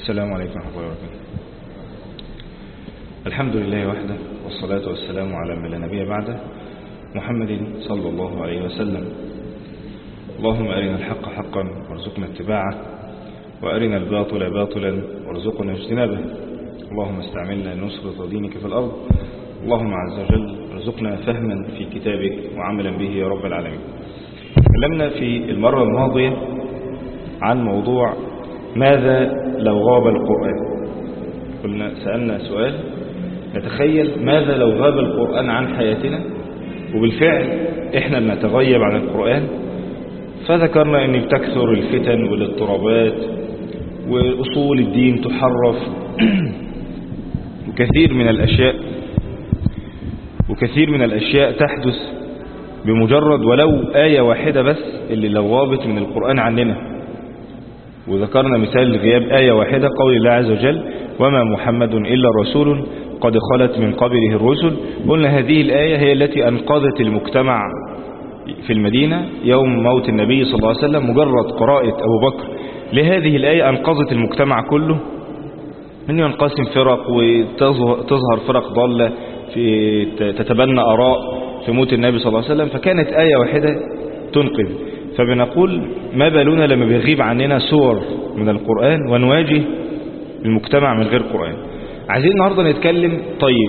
السلام عليكم ورحمة الله وبركاته. الحمد لله وحده، والصلاة والسلام على من لا نبي بعده، محمد صلى الله عليه وسلم. اللهم أرنا الحق حقا وارزقنا اتباعه، وأرنا الباطل باطلا وارزقنا اجتنابه. اللهم استعملنا لنصرة دينك في الأرض. اللهم عز وجل ارزقنا فهما في كتابك وعملا به يا رب العالمين. تكلمنا في المرة الماضية عن موضوع ماذا لو غاب القرآن. سألنا سؤال نتخيل ماذا لو غاب القرآن عن حياتنا، وبالفعل احنا بنتغيب عن القرآن. فذكرنا ان بتكثر الفتن والاضطرابات وأصول الدين تحرف وكثير من الأشياء تحدث بمجرد ولو آية واحدة بس اللي لو غابت من القرآن عننا. وذكرنا مثال لغياب آية واحدة، قول الله عز وجل: وما محمد إلا رسول قد خلت من قبله الرسل. قلنا هذه الآية هي التي أنقذت المجتمع في المدينة يوم موت النبي صلى الله عليه وسلم. مجرد قراءة أبو بكر لهذه الآية أنقذت المجتمع كله من ينقسم فرق وتظهر فرق ضالة تتبنى آراء في موت النبي صلى الله عليه وسلم. فكانت آية واحدة تنقذ. فبنقول ما بالنا لما بيغيب عننا سور من القرآن ونواجه المجتمع من غير قرآن. عايزين النهاردة نتكلم طيب،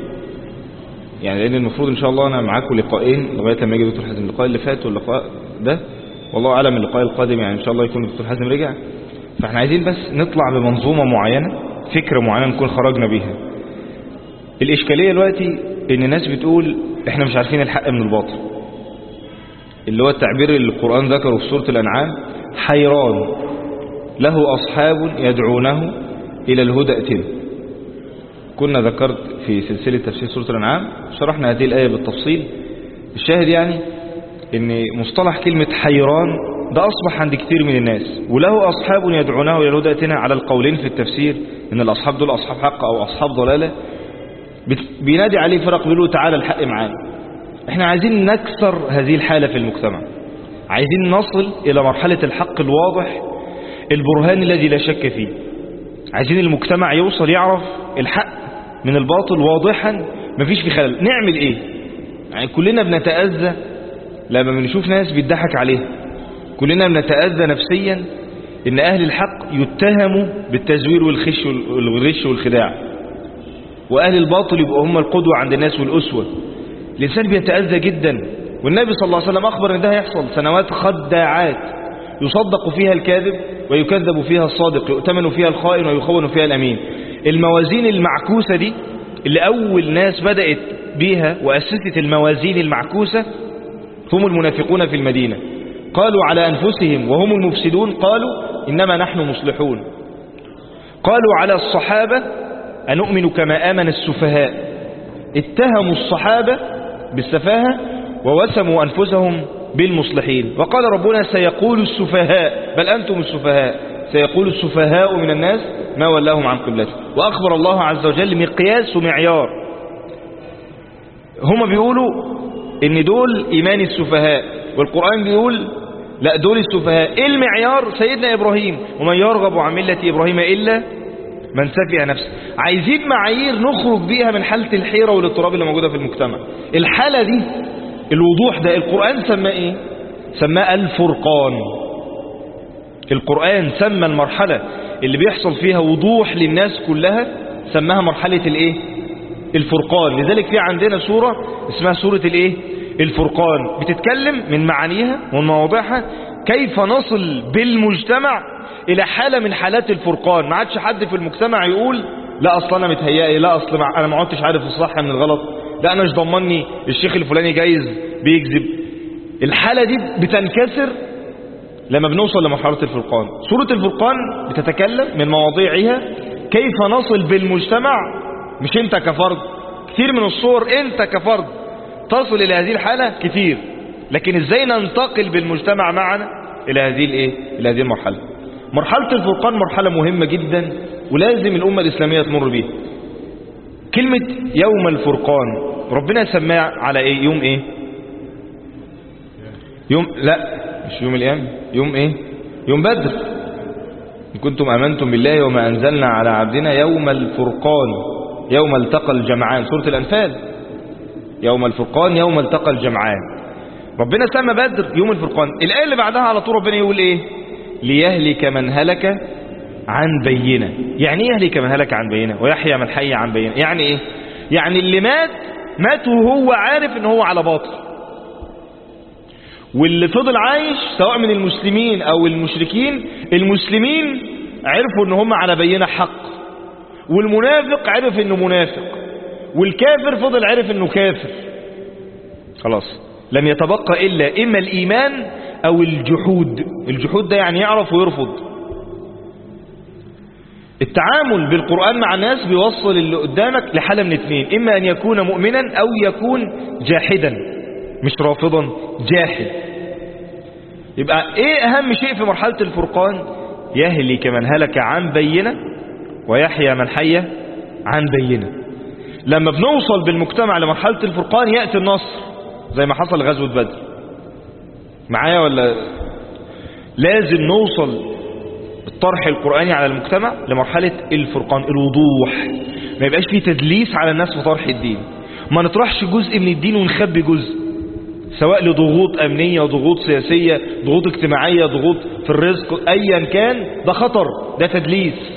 يعني لأن المفروض إن شاء الله أنا معاكم لقاءين لغاية لما يجي دكتور حازم. اللقاء اللي فات واللقاء ده والله أعلم اللقاء القادم يعني إن شاء الله يكون دكتور حازم رجع. فإحنا عايزين بس نطلع بمنظومة معينة، فكرة معينة نكون خرجنا بيها. الإشكالية دلوقتي إن الناس بتقول إحنا مش عارفين الحق من الباطل، اللي هو التعبير اللي القرآن ذكره في سورة الأنعام: حيران له أصحاب يدعونه إلى الهدى ائتنا. كنا ذكرت في سلسلة تفسير سورة الأنعام شرحنا هذه الآية بالتفصيل. الشاهد يعني إن مصطلح كلمة حيران ده أصبح عند كثير من الناس، وله أصحاب يدعونه إلى الهدى ائتنا على القولين في التفسير، إن الأصحاب دول أصحاب حق أو أصحاب ضلالة. بينادي عليه فرق بيقولوا تعالى الحق معانا. احنا عايزين نكسر هذه الحالة في المجتمع، عايزين نصل إلى مرحلة الحق الواضح البرهان الذي لا شك فيه. عايزين المجتمع يوصل يعرف الحق من الباطل واضحا مفيش في خلل. نعمل ايه؟ يعني كلنا بنتأذى لما بنشوف ناس بيضحك عليها، كلنا بنتأذى نفسيا ان اهل الحق يتهموا بالتزوير والغش والخداع، واهل الباطل يبقوا هم القدوة عند الناس والأسوة. الإنسان بيتأذى جدا، والنبي صلى الله عليه وسلم أخبر ان ده هيحصل سنوات خداعات يصدق فيها الكاذب ويكذب فيها الصادق، يؤتمن فيها الخائن ويخون فيها الأمين. الموازين المعكوسة دي اللي أول ناس بدأت بيها وأسست الموازين المعكوسة هم المنافقون في المدينة. قالوا على أنفسهم وهم المفسدون قالوا إنما نحن مصلحون. قالوا على الصحابة أنؤمن كما آمن السفهاء. اتهموا الصحابة بالسفاهة ووسموا أنفسهم بالمصلحين. وقال ربنا: سيقول السفهاء، بل أنتم السفهاء، سيقول السفهاء من الناس ما ولاهم عن قبلته. وأخبر الله عز وجل مقياس ومعيار. هم بيقولوا إن دول إيمان السفهاء، والقرآن بيقول لا دول السفهاء. إيه المعيار؟ سيدنا إبراهيم: ومن يرغب عن ملة إبراهيم إلا من سفه نفسه. عايزين معايير نخرج بيها من حالة الحيرة والاضطراب اللي موجودة في المجتمع. الحالة دي الوضوح ده القرآن سماه ايه؟ سماه الفرقان. القرآن سمى المرحلة اللي بيحصل فيها وضوح للناس كلها سماها مرحلة الايه؟ الفرقان. لذلك في عندنا سورة اسمها سورة الايه؟ الفرقان، بتتكلم من معانيها ومن مواضيعها كيف نصل بالمجتمع الى حالة من حالات الفرقان. ما عادش حد في المجتمع يقول لا اصلا انا متهيألي، لا اصلا انا ما عدتش عارف الصح من الغلط، لا انا مش ضمني الشيخ الفلاني جايز بيكذب. الحالة دي بتنكسر لما بنوصل لمرحلة الفرقان. سورة الفرقان بتتكلم من مواضيعها كيف نصل بالمجتمع، مش انت كفرد. كثير من الصور انت كفرد تصل الى هذه الحالة كثير، لكن ازاي ننتقل بالمجتمع معنا الى هذه الايه؟ الى هذه المرحلة. مرحلة الفرقان مرحلة مهمة جدا ولازم الأمة الإسلامية تمر بيها. كلمة يوم الفرقان ربنا سماه على ايه؟ يوم ايه؟ لا مش يوم القيامة، يوم ايه؟ يوم بدر. إن كنتم آمنتم بالله وما أنزلنا على عبدنا يوم الفرقان يوم التقى الجمعان، سورة الأنفال، يوم الفرقان يوم التقى الجمعان. ربنا سمى بدر يوم الفرقان. الآية اللي بعدها على طول ربنا يقول إيه؟ ليهلك من هلك عن بينة. يعني إيه يهلك من هلك عن بينة ويحيى من حي عن بينة؟ يعني إيه؟ يعني اللي مات وهو عارف إن هو على باطل، واللي فضل عايش سواء من المسلمين أو المشركين، المسلمين عرفوا إن هم على بينة حق، والمنافق عرف إنه منافق، والكافر فضل عرف إنه كافر. خلاص لم يتبقى إلا إما الإيمان أو الجحود. الجحود ده يعني يعرف ويرفض. التعامل بالقرآن مع الناس بيوصل اللي قدامك لحالة من اثنين، إما أن يكون مؤمنا أو يكون جاحدا، مش رافضا، جاحد. يبقى إيه أهم شيء في مرحلة الفرقان؟ يهلك من هلك عن بينة ويحيى من حي عن بينة. لما بنوصل بالمجتمع لمرحلة الفرقان يأتي النصر زي ما حصل غزوة بدر. معايا ولا؟ لازم نوصل الطرح القرآني على المجتمع لمرحلة الفرقان، الوضوح، ما يبقاش فيه تدليس على الناس في طرح الدين، ما نطرحش جزء من الدين ونخبي جزء، سواء لضغوط أمنية، ضغوط سياسية، ضغوط اجتماعية، ضغوط في الرزق، أيا كان، ده خطر، ده تدليس،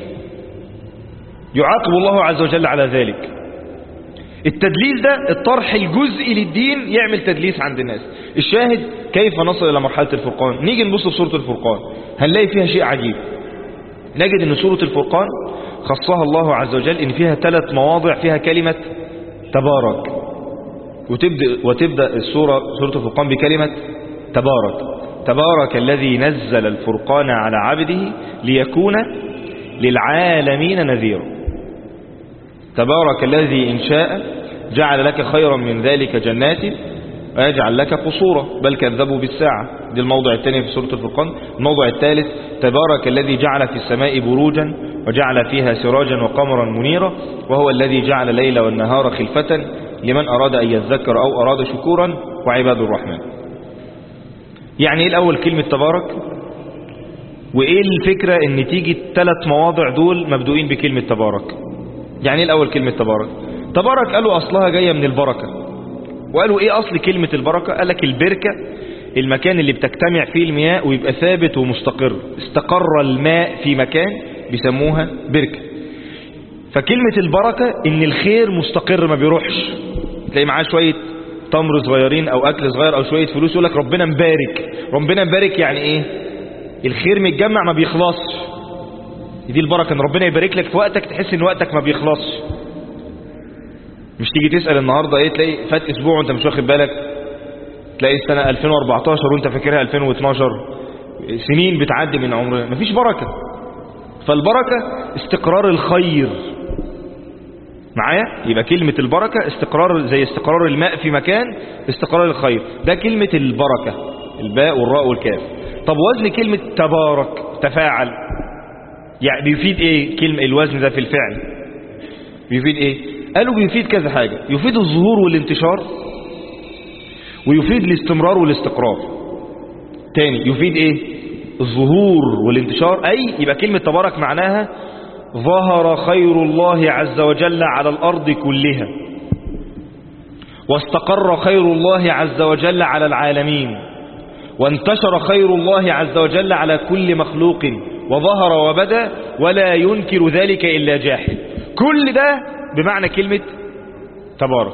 يعاقب الله عز وجل على ذلك. التدليس ده الطرح الجزئي للدين يعمل تدليس عند الناس. الشاهد كيف نصل إلى مرحلة الفرقان؟ نيجي نبص في سورة الفرقان هنلاقي فيها شيء عجيب. نجد أن سورة الفرقان خصها الله عز وجل إن فيها 3 مواضع فيها كلمة تبارك، وتبدأ سورة الفرقان بكلمة تبارك. تبارك الذي نزل الفرقان على عبده ليكون للعالمين نذيرا. تبارك الذي إن شاء جعل لك خيرا من ذلك جنات ويجعل لك قصورا بل كذبوا بالساعة. دي الموضع الثاني في سورة الفرقان. الموضع الثالث تبارك الذي جعل في السماء بروجا وجعل فيها سراجا وقمرا منيرا وهو الذي جعل الليل والنهار خلفة لمن أراد أن يذكر أو أراد شكورا وعباد الرحمن. يعني إيه الأول كلمة تبارك؟ وإيه الفكرة إن تيجي 3 مواضع دول مبدوئين بكلمة تبارك؟ يعني إيه الأول كلمة تبارك؟ تبارك قالوا أصلها جاية من البركة. وقالوا إيه أصل كلمة البركة؟ قال لك البركة المكان اللي بتجتمع فيه المياه ويبقى ثابت ومستقر. استقر الماء في مكان بيسموها بركة. فكلمة البركة إن الخير مستقر ما بيروحش. تلاقي معاه شوية تمر صغيرين أو أكل صغير أو شوية فلوس يقول لك ربنا مبارك. ربنا مبارك يعني إيه؟ الخير متجمع ما بيخلصش. دي البركة، ان ربنا يبارك لك في وقتك تحس ان وقتك ما بيخلصش. مش تيجي تسأل النهاردة ايه تلاقي فات اسبوع وانت مش واخد بالك، تلاقي السنة 2014 وانت فاكرها 2012. سنين بتعدي من عمرنا، مفيش بركة. فالبركة استقرار الخير. معايا؟ يبقى كلمة البركة استقرار زي استقرار الماء في مكان، استقرار الخير. ده كلمة البركة، الباء والراء والكاف. طب وزن كلمة تبارك تفاعل، يعني بيفيد ايه كلمة الوزن ده في الفعل؟ بيفيد ايه؟ قالوا بيفيد كذا حاجة. يفيد الظهور والانتشار، ويفيد الاستمرار والاستقرار. تاني يفيد ايه؟ الظهور والانتشار. اي يبقى كلمة تبارك معناها ظهر خير الله عز وجل على الارض كلها، واستقر خير الله عز وجل على العالمين، وانتشر خير الله عز وجل على كل مخلوق، وظهر وبدا ولا ينكر ذلك إلا جاحد. كل ده بمعنى كلمة تبارك.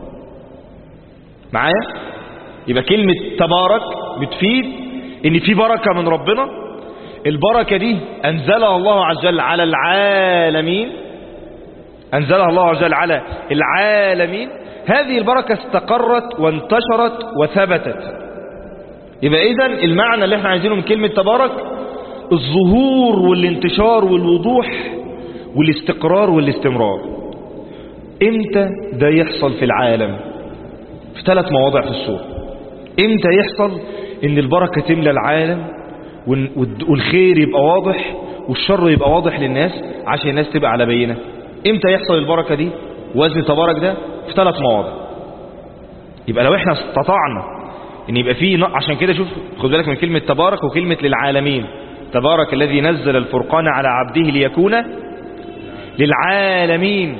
معايا؟ يبقى كلمة تبارك بتفيد ان في بركة من ربنا. البركة دي انزلها الله عز وجل على العالمين، انزلها الله عز وجل على العالمين. هذه البركة استقرت وانتشرت وثبتت. يبقى اذن المعنى اللي احنا عايزينه من كلمة تبارك الظهور والانتشار والوضوح والاستقرار والاستمرار. امتى ده يحصل في العالم؟ في 3 مواضع في السورة. امتى يحصل ان البركة تملى العالم والخير يبقى واضح والشر يبقى واضح للناس عشان الناس تبقى على بينة؟ امتى يحصل البركة دي وزن تبارك ده؟ في 3 مواضع. يبقى لو احنا استطعنا ان يبقى فيه عشان كده شوف خد بالك من كلمة تبارك وكلمة للعالمين. تبارك الذي نزل الفرقان على عبده ليكون للعالمين.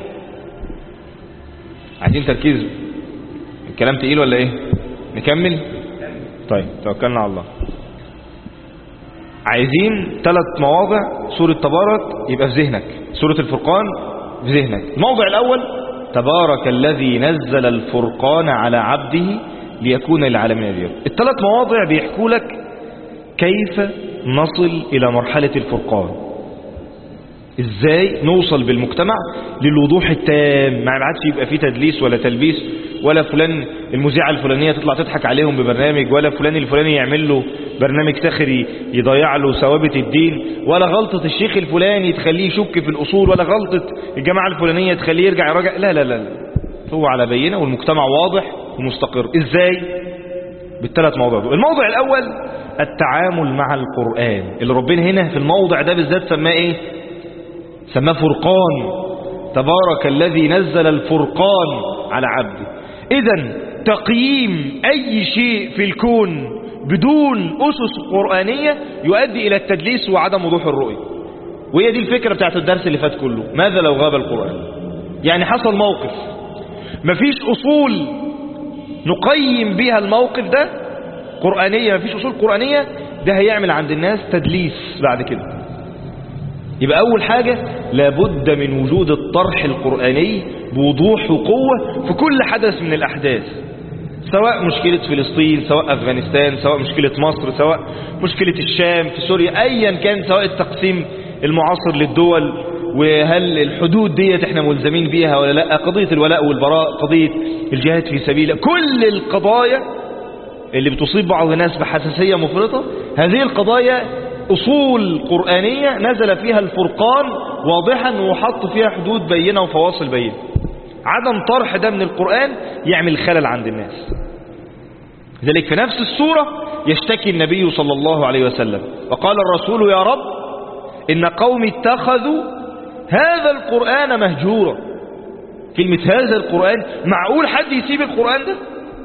عايزين تركيز، الكلام تقيل ولا ايه؟ نكمل؟ طيب توكلنا على الله. عايزين 3 مواضع سورة تبارك يبقى في ذهنك، سورة الفرقان في ذهنك. الموضع الأول تبارك الذي نزل الفرقان على عبده ليكون للعالمين نذيرا. ال3 مواضع بيحكوا لك كيف نصل إلى مرحلة الفرقان، ازاي نوصل بالمجتمع للوضوح التام، ما عادش يبقى فيه تدليس ولا تلبيس، ولا فلان المذيعة الفلانية تطلع تضحك عليهم ببرنامج، ولا فلان الفلاني يعمل له برنامج ساخر يضيع له ثوابت الدين، ولا غلطة الشيخ الفلاني تخليه يشك في الأصول، ولا غلطة الجماعة الفلانية تخليه يرجع يراجع. لا لا لا، هو على بينة والمجتمع واضح ومستقر. ازاي؟ ب3 مواضع دول. الموضع الأول التعامل مع القرآن، اللي ربنا هنا في الموضع ده بالذات سماه ايه؟ سماه فرقان. تبارك الذي نزل الفرقان على عبده. إذن تقييم أي شيء في الكون بدون أسس قرآنية يؤدي إلى التدليس وعدم وضوح الرؤية. وهي دي الفكرة بتاعت الدرس اللي فات كله. ماذا لو غاب القرآن؟ يعني حصل موقف مفيش أصول نقيم بها الموقف ده قرآنية، مفيش أصول قرآنية، ده هيعمل عند الناس تدليس بعد كده. يبقى أول حاجة لابد من وجود الطرح القرآني بوضوح وقوة في كل حدث من الأحداث، سواء مشكلة فلسطين، سواء أفغانستان، سواء مشكلة مصر، سواء مشكلة الشام في سوريا، أيا كان، سواء التقسيم المعاصر للدول، وهل الحدود ديت احنا ملزمين بيها ولا لا، قضية الولاء والبراء، قضية الجهاد في سبيل، كل القضايا اللي بتصيب بعض الناس بحساسية مفرطة، هذه القضايا أصول قرآنية نزل فيها الفرقان واضحا وحط فيها حدود بينة وفواصل بينة. عدم طرح ده من القرآن يعمل خلل عند الناس. لذلك في نفس السورة يشتكي النبي صلى الله عليه وسلم وقال الرسول يا رب إن قوم اتخذوا هذا القرآن مهجورا. كلمة هذا القرآن، معقول حد يسيب القرآن ده؟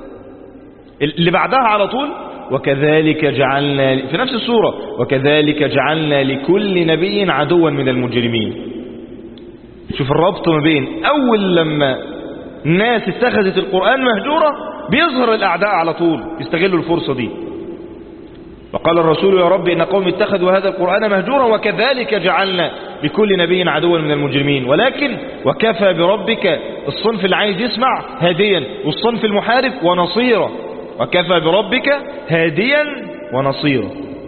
اللي بعدها على طول وكذلك جعلنا، في نفس السورة وكذلك جعلنا لكل نبي عدوا من المجرمين. شوف الربط ما بين أول لما الناس اتخذت القرآن مهجورة بيظهر الأعداء على طول يستغلوا الفرصة دي. وقال الرسول يا رب إن قوم اتخذوا هذا القرآن مهجورا وكذلك جعلنا لكل نبي عدوا من المجرمين. ولكن وكفى بربك، الصنف اللي عايز يسمع هاديا، والصنف المحارب ونصيرا. وكفى بربك هاديا ونصيرا.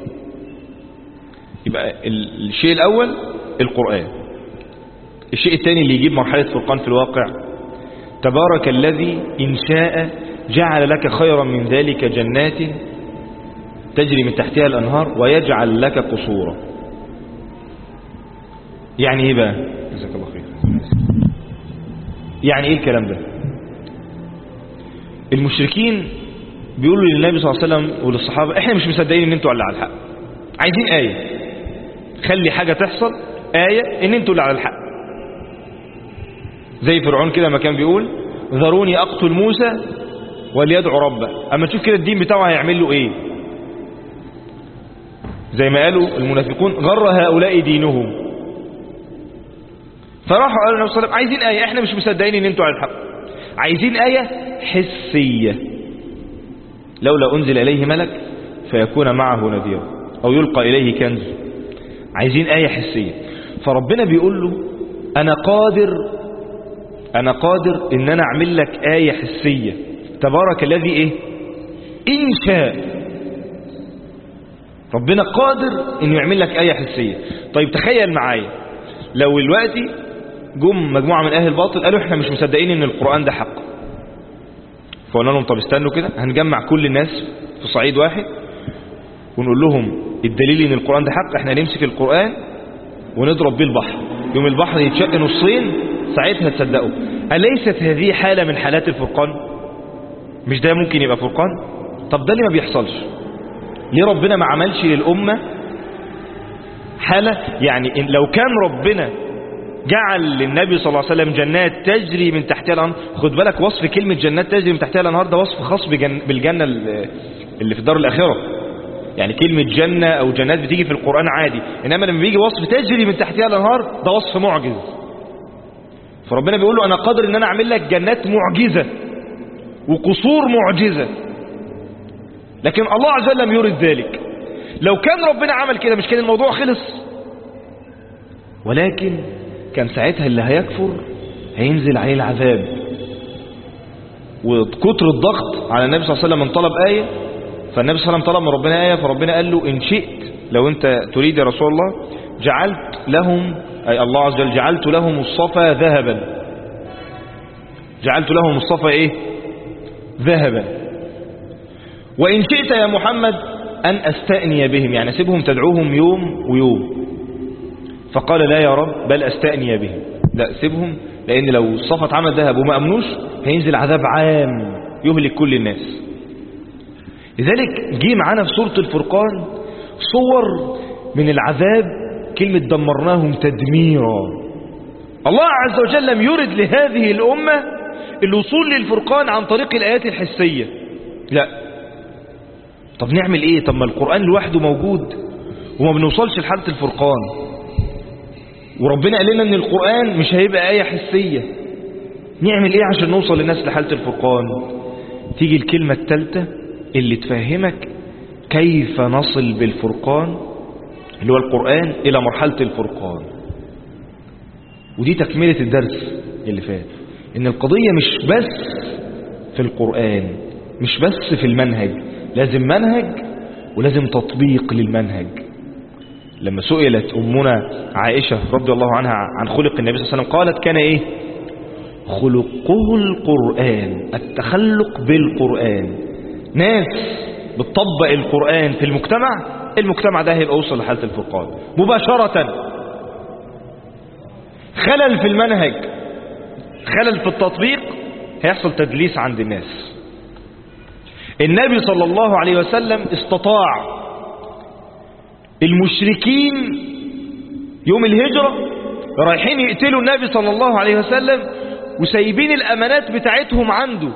يبقى الشيء الأول القرآن. الشيء الثاني اللي يجيب مرحلة فرقان في الواقع تبارك الذي إن شاء جعل لك خيرا من ذلك جنات تجري من تحتها الأنهار ويجعل لك قصورا. يعني ايه بقى؟ جزاك الله خير. يعني ايه الكلام ده؟ المشركين بيقولوا للنبي صلى الله عليه وسلم وللصحابة احنا مش مصدقين ان انتوا اللي على الحق، عايزين آية، خلي حاجة تحصل آية ان انتوا اللي على الحق. زي فرعون كده ما كان بيقول ذروني اقتل موسى وليدعو ربه. اما تشوف كده الدين بتاعه هيعمل له ايه. زي ما قالوا المنافقون غر هؤلاء دينهم. فراحوا قالوا النبي صلى الله عليه وسلم عايزين آية، احنا مش مصدقين ان انتوا على الحق، عايزين آية حسية لولا أنزل إليه ملك فيكون معه نذيرا أو يلقى إليه كنز. عايزين آية حسية. فربنا بيقول له أنا قادر إن أنا أعمل لك آية حسية. تبارك الذي إيه؟ إن شاء. ربنا قادر إنه يعمل لك آية حسية. طيب تخيل معايا لو دلوقتي جم مجموعة من أهل الباطل قالوا إحنا مش مصدقين إن القرآن ده حق، فقلنا لهم طب استنوا كده، هنجمع كل الناس في صعيد واحد ونقول لهم الدليل إن القرآن ده حق، إحنا نمسك القرآن ونضرب بيه البحر، يوم البحر يتشق نصين، ساعتها تصدقوا. أليست هذه حالة من حالات الفرقان؟ مش ده ممكن يبقى فرقان؟ طب ده اللي ما بيحصلش ليه ربنا ما عملش للأمة حالة؟ يعني لو كان ربنا جعل للنبي صلى الله عليه وسلم جنات تجري من تحتها الأنهار، خد بالك وصف كلمة جنات تجري من تحتها الأنهار ده وصف خاص بالجنة اللي في الدار الآخرة. يعني كلمة جنة أو جنات بتيجي في القرآن عادي، إنما لما بيجي وصف تجري من تحتها الأنهار ده وصف معجز. فربنا بيقول له أنا قادر إن أنا أعمل لك جنات معجزة وقصور معجزة، لكن الله عز وجل لم يرد ذلك. لو كان ربنا عمل كده مش كان الموضوع خلص، ولكن كان ساعتها اللي هيكفر هينزل عليه العذاب. وكتر الضغط على النبي صلى الله عليه وسلم من طلب آية، فالنبي صلى الله عليه وسلم طلب من ربنا آية، فربنا قال له إن شئت لو أنت تريد يا رسول الله جعلت لهم، أي الله عز وجل جعلت لهم الصفا ذهبا، جعلت لهم الصفا إيه؟ ذهبا. وإن شئت يا محمد أن أستأني بهم، يعني أسيبهم تدعوهم يوم ويوم. فقال لا يا رب بل أستأني بهم، لا سيبهم، لأن لو الصفا اتعمل ذهب وما أمنوش هينزل عذاب عام يهلك كل الناس. لذلك جه معانا في سورة الفرقان صور من العذاب، كلمة دمرناهم تدميرا. الله عز وجل لم يرد لهذه الأمة الوصول للفرقان عن طريق الآيات الحسية، لا. طب نعمل ايه؟ طب ما القرآن لوحده موجود وما بنوصلش لحالة الفرقان، وربنا قال لنا ان القرآن مش هيبقى آية حسية. نعمل ايه عشان نوصل للناس لحالة الفرقان؟ تيجي الكلمة الثالثة اللي تفهمك كيف نصل بالفرقان اللي هو القرآن الى مرحلة الفرقان. ودي تكملة الدرس اللي فات، ان القضية مش بس في القرآن، مش بس في المنهج، لازم منهج ولازم تطبيق للمنهج. لما سئلت أمنا عائشة رضي الله عنها عن خلق النبي صلى الله عليه وسلم قالت كان إيه؟ خلقه القرآن، التخلق بالقرآن. ناس بتطبق القرآن في المجتمع ده هيبقى وصل لحالة الفرقان مباشرة. خلل في المنهج، خلل في التطبيق، هيحصل تدليس عند الناس. النبي صلى الله عليه وسلم استطاع المشركين يوم الهجرة رايحين يقتلوا النبي صلى الله عليه وسلم وسايبين الأمانات بتاعتهم عنده.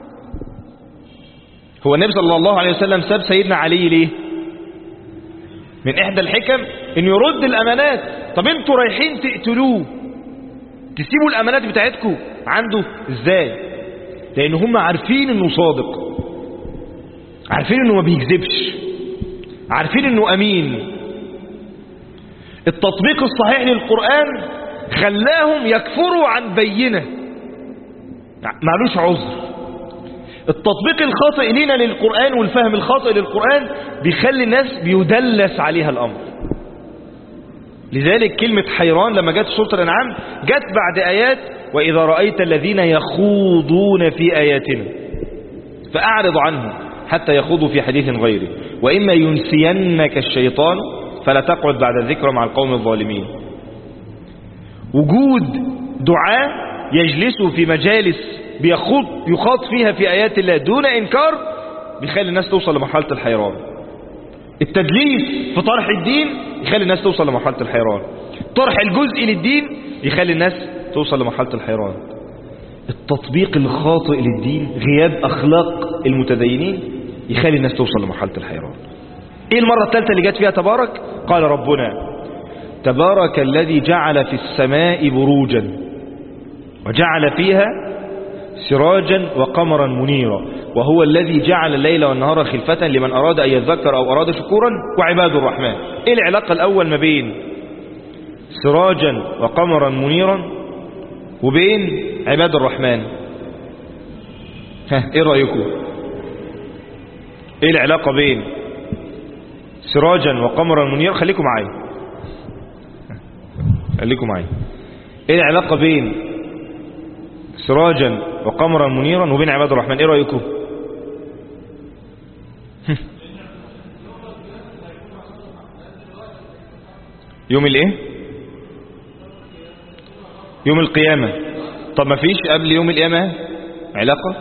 هو النبي صلى الله عليه وسلم ساب سيدنا علي ليه؟ من إحدى الحكم إن يرد الأمانات. طب انتوا رايحين تقتلوه تسيبوا الأمانات بتاعتكم عنده ازاي؟ لأن هم عارفين إنه صادق، عارفين إنه ما بيكذبش، عارفين إنه أمين. التطبيق الصحيح للقرآن خلاهم يكفروا عن بينة، معلوش عذر. التطبيق الخاطئ لنا للقرآن والفهم الخاطئ للقرآن بيخلي الناس بيدلس عليها الأمر. لذلك كلمة حيران لما جت سورة الأنعام جت بعد آيات وإذا رأيت الذين يخوضون في آياتنا فأعرض عنهم حتى يخوضوا في حديث غيره وإما ينسينك الشيطان فلا تقعد بعد الذكر مع القوم الظالمين. وجود دعاء يجلسوا في مجالس يخاض فيها في آيات الله دون إنكار بيخلي الناس توصل لمرحلة الحيران. التدليس في طرح الدين يخلي الناس توصل لمرحلة الحيران. طرح الجزء للدين يخلي الناس توصل لمرحلة الحيران. التطبيق الخاطئ للدين، غياب أخلاق المتدينين يخلي الناس توصل لمرحلة الحيران. ايه المرة الثالثة اللي جت فيها تبارك؟ قال ربنا تبارك الذي جعل في السماء بروجا وجعل فيها سراجا وقمرا منيرا وهو الذي جعل الليل والنهار خلفة لمن أراد أن يذكر أو أراد شكورا وعباد الرحمن. ايه العلاقة الأول ما بين سراجا وقمرا منيرا وبين عباد الرحمن؟ ايه رأيكم؟ ايه العلاقة بين سراجا وقمرا منيرا؟ خليكم معايا، خليكم معايا. ايه العلاقة بين سراجا وقمرا منيرا وبين عباد الرحمن؟ ايه رأيكم؟ يوم الايه؟ يوم القيامة. طب ما فيش قبل يوم القيامة علاقة؟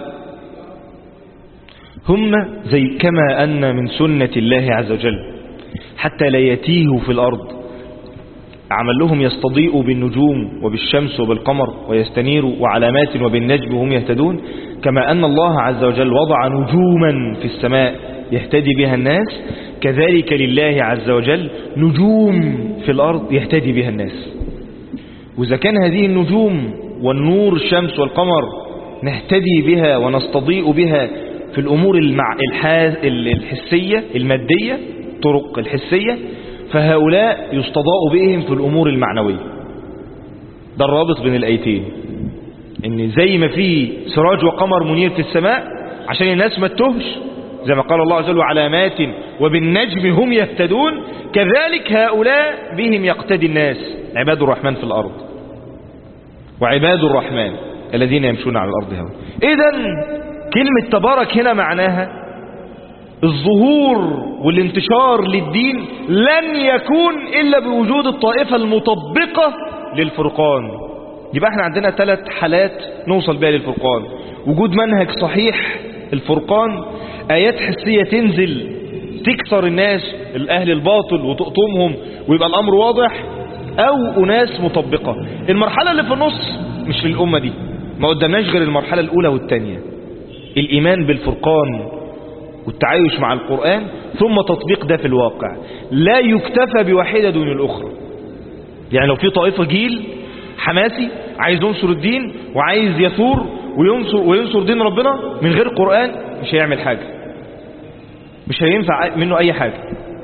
هم زي كما أن من سنة الله عز وجل حتى لا يتيهوا في الأرض عمل لهم يستضيئوا بالنجوم وبالشمس وبالقمر ويستنيروا وعلامات وبالنجم وهم يهتدون، كما أن الله عز وجل وضع نجوما في السماء يهتدي بها الناس، كذلك لله عز وجل نجوم في الأرض يهتدي بها الناس. وإذا كان هذه النجوم والنور الشمس والقمر نهتدي بها ونستضيء بها في الأمور الحسية المادية، طرق الحسية، فهؤلاء يستضاء بهم في الأمور المعنوية. ده الرابط بين الآيتين، إن زي ما في سراج وقمر منير في السماء عشان الناس ما تتهش، زي ما قال الله عز وجل علامات وبالنجم هم يهتدون، كذلك هؤلاء بهم يقتدي الناس، عباد الرحمن في الأرض وعباد الرحمن الذين يمشون على الأرض هون. إذن كلمة تبارك هنا معناها الظهور والانتشار للدين لن يكون إلا بوجود الطائفة المطبقة للفرقان. يبقى احنا عندنا 3 حالات نوصل بها للفرقان: وجود منهج صحيح الفرقان، آيات حسية تنزل تكسر الناس الأهل الباطل وتقطمهم ويبقى الأمر واضح، أو أناس مطبقة. المرحلة اللي في النص مش للأمة دي، ما قدمناش غير المرحلة الأولى والثانية، الإيمان بالفرقان والتعايش مع القرآن ثم تطبيق ده في الواقع. لا يكتفى بواحدة دون الأخرى. يعني لو في طائفة جيل حماسي عايز ينصر الدين وعايز يثور وينصر دين ربنا من غير قرآن، مش هيعمل حاجة، مش هينفع منه أي حاجة،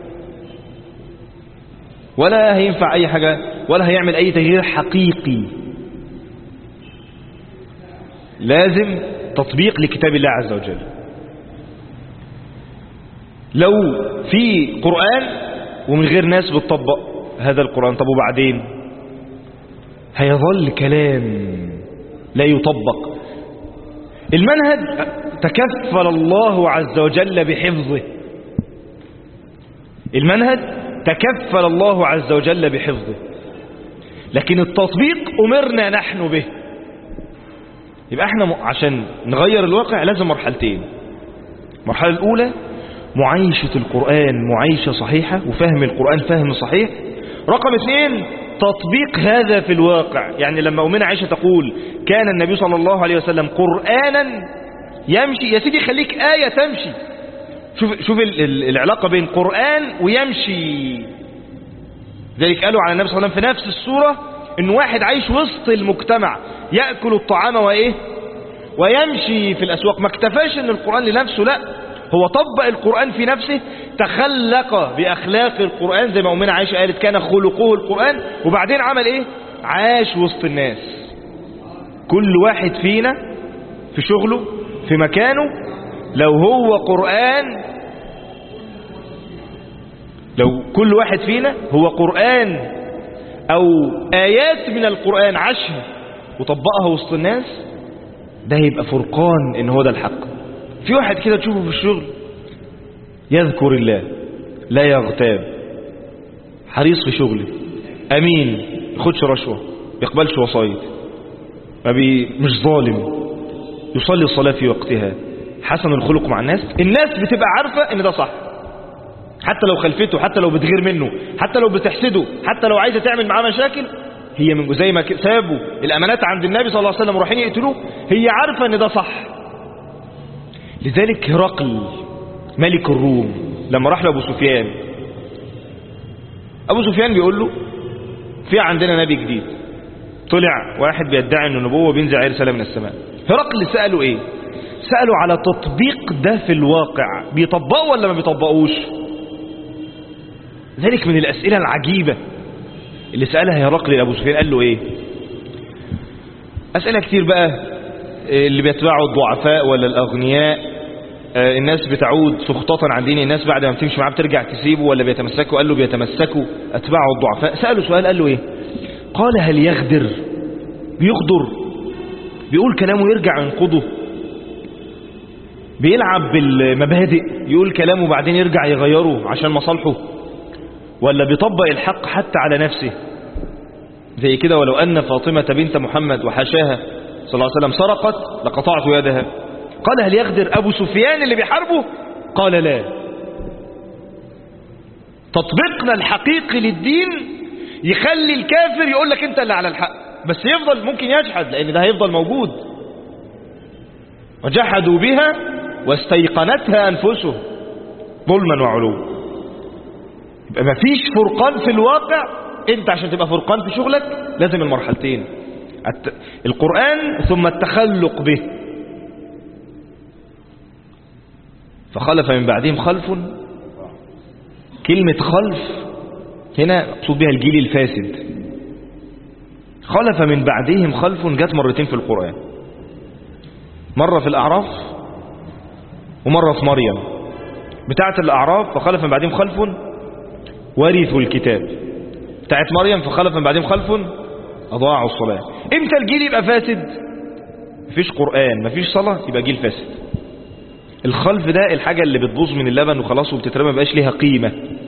ولا هينفع أي حاجة، ولا هيعمل أي تغيير حقيقي. لازم تطبيق لكتاب الله عز وجل. لو في قرآن ومن غير ناس بتطبق هذا القرآن، طب وبعدين هيظل كلام لا يطبق. المنهج تكفل الله عز وجل بحفظه، المنهج تكفل الله عز وجل بحفظه، لكن التطبيق أمرنا نحن به. يبقى احنا عشان نغير الواقع لازم مرحلتين. المرحلة الأولى معايشة القرآن معايشة صحيحة وفهم القرآن فهم صحيح. رقم 2 تطبيق هذا في الواقع. يعني لما أمنا عائشة تقول كان النبي صلى الله عليه وسلم قرآنا يمشي، يا سيدي خليك آية تمشي. شوف العلاقة بين قرآن ويمشي. ذلك قالوا على النبي صلى الله عليه وسلم في نفس السورة إن واحد عايش وسط المجتمع يأكل الطعام ويمشي في الأسواق. ما اكتفاش إن القرآن لنفسه، لا، هو طبق القرآن في نفسه، تخلق بأخلاق القرآن زي ما أمنا عائشة قالت كان خلقه القرآن. وبعدين عمل إيه؟ عاش وسط الناس. كل واحد فينا في شغله في مكانه لو هو قرآن، لو كل واحد فينا هو قرآن أو آيات من القرآن عاشها وطبقها وسط الناس، ده هيبقى فرقان إن هو ده الحق. في واحد كده تشوفه في الشغل يذكر الله لا يغتاب، حريص في شغله، أمين، ياخدش رشوة، يقبلش وصايد، مش ظالم، يصلي الصلاة في وقتها، حسن الخلق مع الناس بتبقى عارفة ان ده صح، حتى لو خلفته، حتى لو بتغير منه، حتى لو بتحسده، حتى لو عايزة تعمل معاه مشاكل، هي من زي ما سابوا الأمانات عند النبي صلى الله عليه وسلم ورايحين يقتلوه، هي عارفة ان ده صح. لذلك هرقل ملك الروم لما راح لأبو سفيان، أبو سفيان بيقول له في عندنا نبي جديد طلع، واحد بيدعي انه نبوة بينزل عليه رسالة من السماء. هرقل سأله ايه؟ سأله على تطبيق ده في الواقع، بيطبقوا ولا ما بيطبقوش؟ ذلك من الأسئلة العجيبة اللي سألها هرقل لأبو سفيان. قال له ايه؟ أسئلة كتير بقى، اللي بيتبعوا الضعفاء ولا الأغنياء، الناس بتعود سخطة عن دين الناس بعد ما بتمشي معاه بترجع تسيبه ولا بيتمسكوا؟ قال له بيتمسكوا أتباعوا الضعفاء. سأله سؤال قال له ايه؟ قال هل يغدر؟ بيغدر، بيقول كلامه يرجع ينقضه، بيلعب بالمبادئ، يقول كلامه بعدين يرجع يغيره عشان مصالحه، ولا بيطبق الحق حتى على نفسه زي كده ولو أن فاطمة بنت محمد وحاشاها صلى الله عليه وسلم سرقت لقطعت يدها. قال هل يغدر أبو سفيان اللي بيحاربه؟ قال لا. تطبيقنا الحقيقي للدين يخلي الكافر يقول لك انت اللي على الحق، بس يفضل ممكن يجحد لأن ده هيفضل موجود. وجحدوا بها واستيقنتها أنفسهم ظلما وعلوا. مفيش فرقان في الواقع. انت عشان تبقى فرقان في شغلك لازم المرحلتين، القرآن ثم التخلق به. فخلف من بعدهم خلف، كلمة خلف هنا مقصود بها الجيل الفاسد. خلف من بعدهم خلف جت مرتين في القرآن، مرة في الأعراف ومرة في مريم. بتاعت الأعراف فخلف من بعدهم خلف ورثوا الكتاب، بتاعت مريم فخلف من بعدهم خلف أضاعوا الصلاة. امتى الجيل يبقى فاسد؟ مفيش قرآن مفيش صلاة يبقى جيل فاسد. الخلف ده الحاجة اللي بتبوظ من اللبن وخلاص وبتترمى مبقاش ليها قيمة.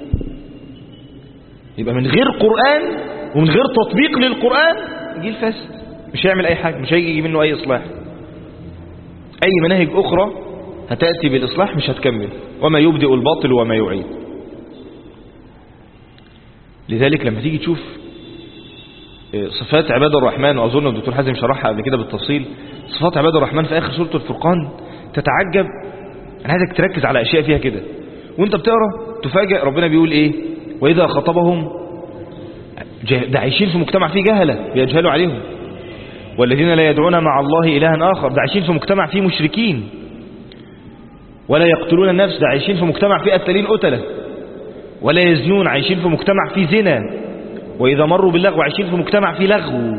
يبقى من غير قرآن ومن غير تطبيق للقرآن جيل فاسد، مش هيعمل أي حاجة، مش هيجي منه أي إصلاح. أي مناهج أخرى هتأتي بالإصلاح مش هتكمل. وما يبدئ الباطل وما يعيد. لذلك لما تيجي تشوف صفات عباد الرحمن، وأظن الدكتور حازم شرحها قبل كده بالتفصيل، صفات عباد الرحمن في آخر سورة الفرقان تتعجب. أنا عايزك تركز على أشياء فيها كده وانت بتقرأ تفاجئ. ربنا بيقول إيه؟ وإذا خطبهم، ده عايشين في مجتمع فيه جهلة بيجهلوا عليهم، والذين لا يدعون مع الله إلها آخر، ده عايشين في مجتمع فيه مشركين. ولا يقتلون النفس، ده عايشين في مجتمع فيه قتالين قتلة. ولا يزنون، عايشين في مجتمع فيه زنا. وإذا مروا باللغو، عايشين في مجتمع فيه لغو.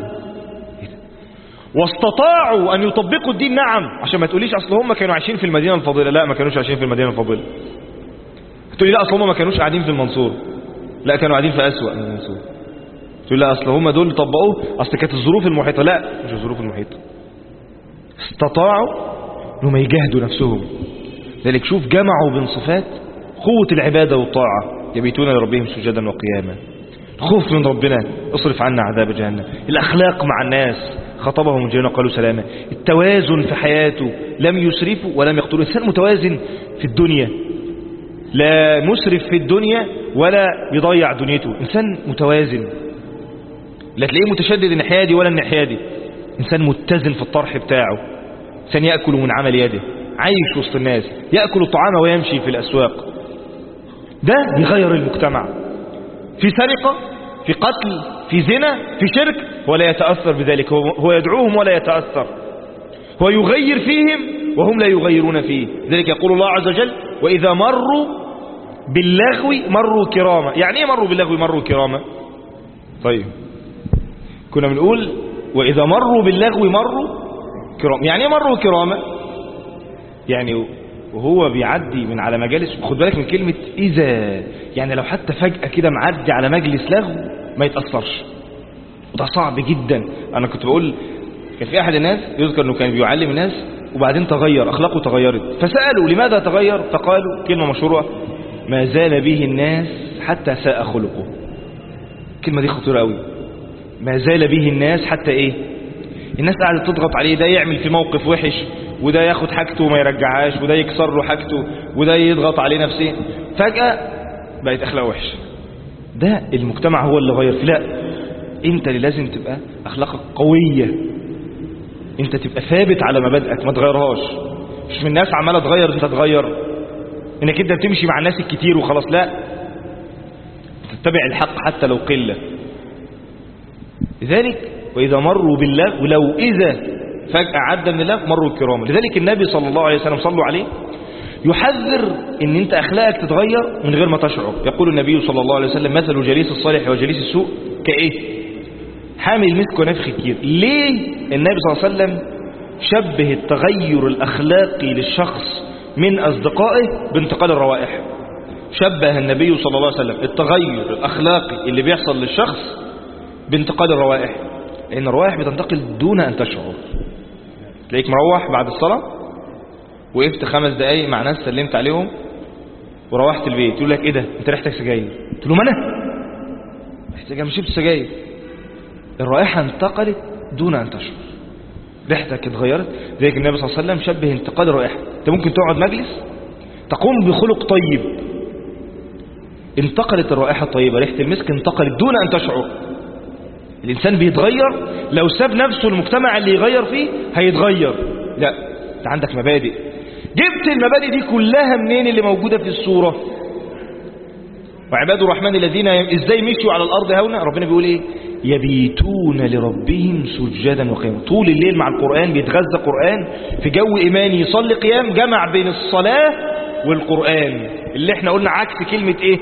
واستطاعوا أن يطبقوا الدين. نعم، عشان ما تقوليش أصل هم كانوا عايشين في المدينة الفاضلة. لا، ما كانوش عايشين في المدينة الفاضلة. تقولي لا أصل هم ما كانوش قاعدين في المنصور. لا، كانوا قاعدين في أسوأ من المنصور. تقولي لا أصل هم دول طبقوه أصل كانت الظروف المحيطة. لا، مش الظروف المحيطة. استطاعوا أنهم يجاهدوا نفسهم. ذلك شوف جمعوا بين صفات قوة العبادة والطاعة، يبيتون لربهم سجدا وقياما. الخوف من ربنا، اصرف عنا عذاب جهنم. الأخلاق مع الناس، خطبهم الجنة قالوا سلاما. التوازن في حياته، لم يسرفوا ولم يقتلوا. إنسان متوازن في الدنيا، لا مسرف في الدنيا ولا يضيع دنيته. إنسان متوازن، لا تلاقيه متشدد الناحية دي ولا الناحية دي. إنسان متزن في الطرح بتاعه. إنسان يأكل من عمل يده، عايش وسط الناس، يأكل الطعام ويمشي في الأسواق. ده يغير المجتمع. في سرقة، في قتل، في زنا، في شرك، ولا يتأثر بذلك. هو يدعوهم ولا يتأثر. هو يغير فيهم وهم لا يغيرون فيه. ذلك يقول الله عز وجل وإذا مروا باللغو مروا كراما. يعني ايه مروا باللغو مروا كراما؟ طيب كنا بنقول وإذا مروا باللغو مروا كراما. يعني ايه مروا كراما؟ يعني وهو بيعدي من على مجالس، خد بالك من كلمة إذا، يعني لو حتى فجأة كده معدي على مجلس لغو ما يتأثرش. وده صعب جدا. أنا كنت بقول كان في أحد الناس يذكر أنه كان بيعلم الناس وبعدين تغير أخلاقه، تغيرت، فسألوا لماذا تغير؟ فقالوا كلمة مشهورة: ما زال به الناس حتى ساء خلقه. الكلمة دي خطيرة قوي. ما زال به الناس حتى إيه؟ الناس قاعدة تضغط عليه، ده يعمل في موقف وحش وده ياخد حاجته وما يرجعهاش وده يكسر له حاجته وده يضغط عليه نفسيا، فجأة بقت أخلاق وحشة. ده المجتمع هو اللي غير فيه. لا، انت اللي لازم تبقى أخلاقك قوية، انت تبقى ثابت على مبادئك ما تغيرهاش. مش من الناس عمالة تغير انت تغير، انك انت بتمشي مع الناس الكتير وخلاص. لا، تتبع الحق حتى لو قلة. لذلك وإذا مروا باللغو، ولو إذا فجأة عدى من اللغو مروا الكرام. لذلك النبي صلى الله عليه وسلم صلوا عليه يحذر ان انت اخلاقك تتغير من غير ما تشعر. يقول النبي صلى الله عليه وسلم مثل جليس الصالح وجليس السوء كايه؟ حامل المسك ونافخ الكير. ليه النبي صلى الله عليه وسلم شبه التغير الاخلاقي للشخص من اصدقائه بانتقال الروائح؟ شبه النبي صلى الله عليه وسلم التغير الاخلاقي اللي بيحصل للشخص بانتقال الروائح، لان الروائح بتنتقل دون ان تشعر. تلاقيك مروح بعد الصلاة وقفت 5 دقايق مع ناس سلمت عليهم وروحت البيت، يقول لك ايه ده انت ريحتك سجاير؟ قلت له ما انا محتاج مش شربت سجاير. الرائحة انتقلت دون ان تشعر، ريحتك اتغيرت. ذلك النبي صلى الله عليه وسلم شبه انتقال الرائحة. انت ممكن تقعد مجلس تقوم بخلق طيب، انتقلت الرائحة الطيبة، ريحة المسك انتقلت دون ان تشعر. الإنسان بيتغير لو ساب نفسه المجتمع اللي يغير فيه هيتغير. لا، انت عندك مبادئ. جبت المبادئ دي كلها منين اللي موجودة في الصورة؟ وعباد الرحمن الذين ازاي مشوا على الأرض هونا، ربنا بيقول ايه؟ يبيتون لربهم سجدا وقياما. طول الليل مع القرآن، بيتغذى قرآن في جو إيماني، يصلي قيام، جمع بين الصلاة والقرآن، اللي احنا قلنا عكس كلمة ايه؟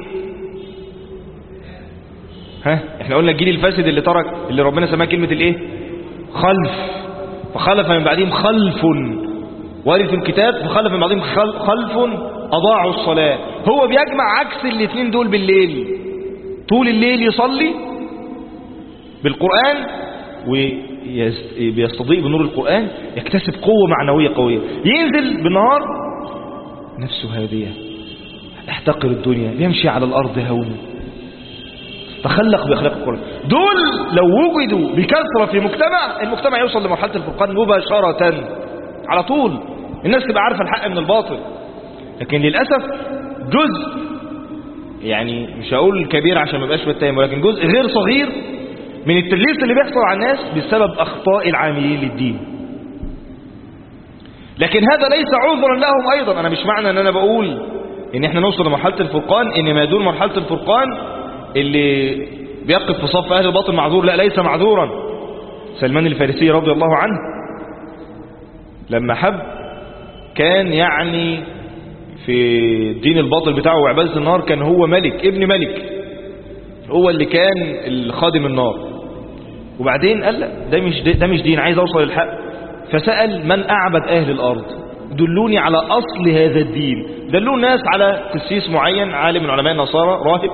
احنا قلنا الجيل الفاسد اللي ترك، اللي ربنا سماه كلمة الايه؟ خلف. فخلف من بعدهم خلف ورثوا الكتاب، فخلف من بعدهم خلف أضاعوا الصلاة. هو بيجمع عكس الاثنين دول بالليل، طول الليل يصلي بالقرآن وبيستضيء بنور القرآن، يكتسب قوة معنوية قوية. ينزل بالنهار نفسه هادية، احتقر الدنيا، يمشي على الأرض هونا، تخلق بأخلاق القرآن. دول لو وجدوا بكثرة في مجتمع، المجتمع يوصل لمرحلة الفرقان مباشرة على طول، الناس تبقى عارفة الحق من الباطل. لكن للأسف جزء، يعني مش هقول كبير عشان ما يبقاش بتهم، ولكن جزء غير صغير من التدليس اللي بيحصل على الناس بسبب أخطاء العاملين للدين. لكن هذا ليس عذرا لهم أيضا. أنا مش معنى أن أنا بقول إن إحنا نوصل لمرحلة الفرقان إن ما دون مرحلة الفرقان اللي بيقف في صف أهل الباطل معذور، لا، ليس معذورا. سلمان الفارسي رضي الله عنه لما حب، كان يعني في الدين الباطل بتاعه وعبادة النار، كان هو ملك، ابن ملك، هو اللي كان الخادم النار. وبعدين قال لا، ده مش دين، عايز اوصل للحق. فسأل من أعبد أهل الأرض، دلوني على أصل هذا الدين. دلوا الناس على قسيس معين، عالم من علماء النصارى، راهب.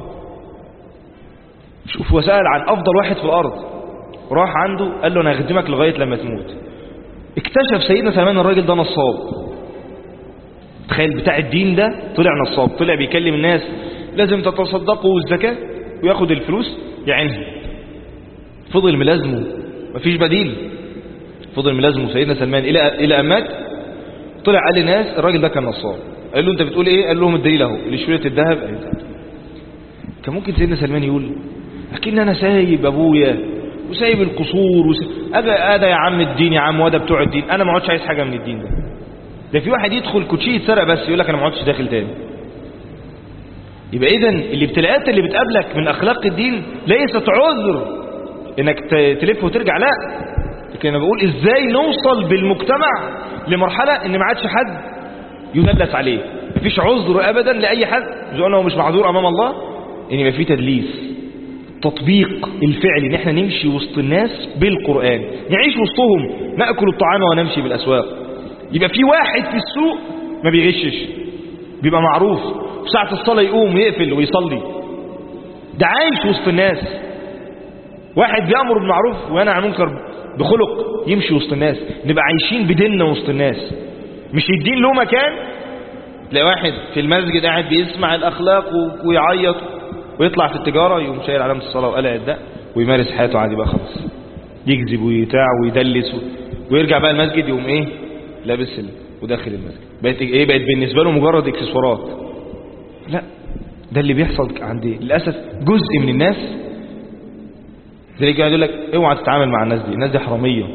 شوف، وسأل عن أفضل واحد في الأرض، راح عنده قال له أنا هخدمك لغاية لما تموت. اكتشف سيدنا سلمان الراجل ده نصاب. تخيل، بتاع الدين ده طلع نصاب، طلع بيكلم الناس لازم تتصدقوا الزكاة وياخد الفلوس يعينها. فضل ملازمه، مفيش بديل، فضل ملازمه سيدنا سلمان إلى أن مات. طلع قال للناس الراجل ده كان نصاب. قال له أنت بتقول إيه؟ قال لهم الدليل أهو، لشوية الذهب. كان ممكن سيدنا سلمان يقول لكن أنا سايب أبويا وسايب القصور هذا يا عم الدين يا عم، وده بتوع الدين، أنا ما عادش عايز حاجة من الدين ده في واحد يدخل كوتشي يتسرق بس يقول لك أنا ما عادش داخل تاني. يبقى إذن الابتلاءات اللي بتقابلك من أخلاق الدين ليست عذر إنك تلف وترجع، لا. لكن أنا بقول إزاي نوصل بالمجتمع لمرحلة إن ما عادش حد يدلس عليه. مفيش عذر أبدا لأي حد، زي أنه مش معذور أمام الله إن يبقى فيه تدليس. تطبيق الفعل، إن احنا نمشي وسط الناس بالقرآن، نعيش وسطهم، نأكل الطعام ونمشي بالأسواق. يبقى في واحد في السوق ما بيغشش، بيبقى معروف، وساعة الصلاة يقوم ويقفل ويصلي، ده عايش وسط الناس. واحد بيأمر بالمعروف وينهى عن المنكر بخلق، يمشي وسط الناس. نبقى عايشين بديننا وسط الناس، مش الدين له مكان. تلاقي واحد في المسجد قاعد بيسمع الأخلاق ويعيط، ويطلع في التجارة يقوم شايل علامة الصلاة وقلع الدق ويمارس حياته عادي بقى خلاص، يكذب ويتاع ويدلس ويرجع بقى المسجد يقوم ايه لابس وداخل المسجد. بقت ايه؟ بقت بالنسبة له مجرد اكسسوارات. لا، ده اللي بيحصل عند للأسف جزء من الناس. لذلك يقول لك اوعى تتعامل مع الناس دي، الناس دي حرامية.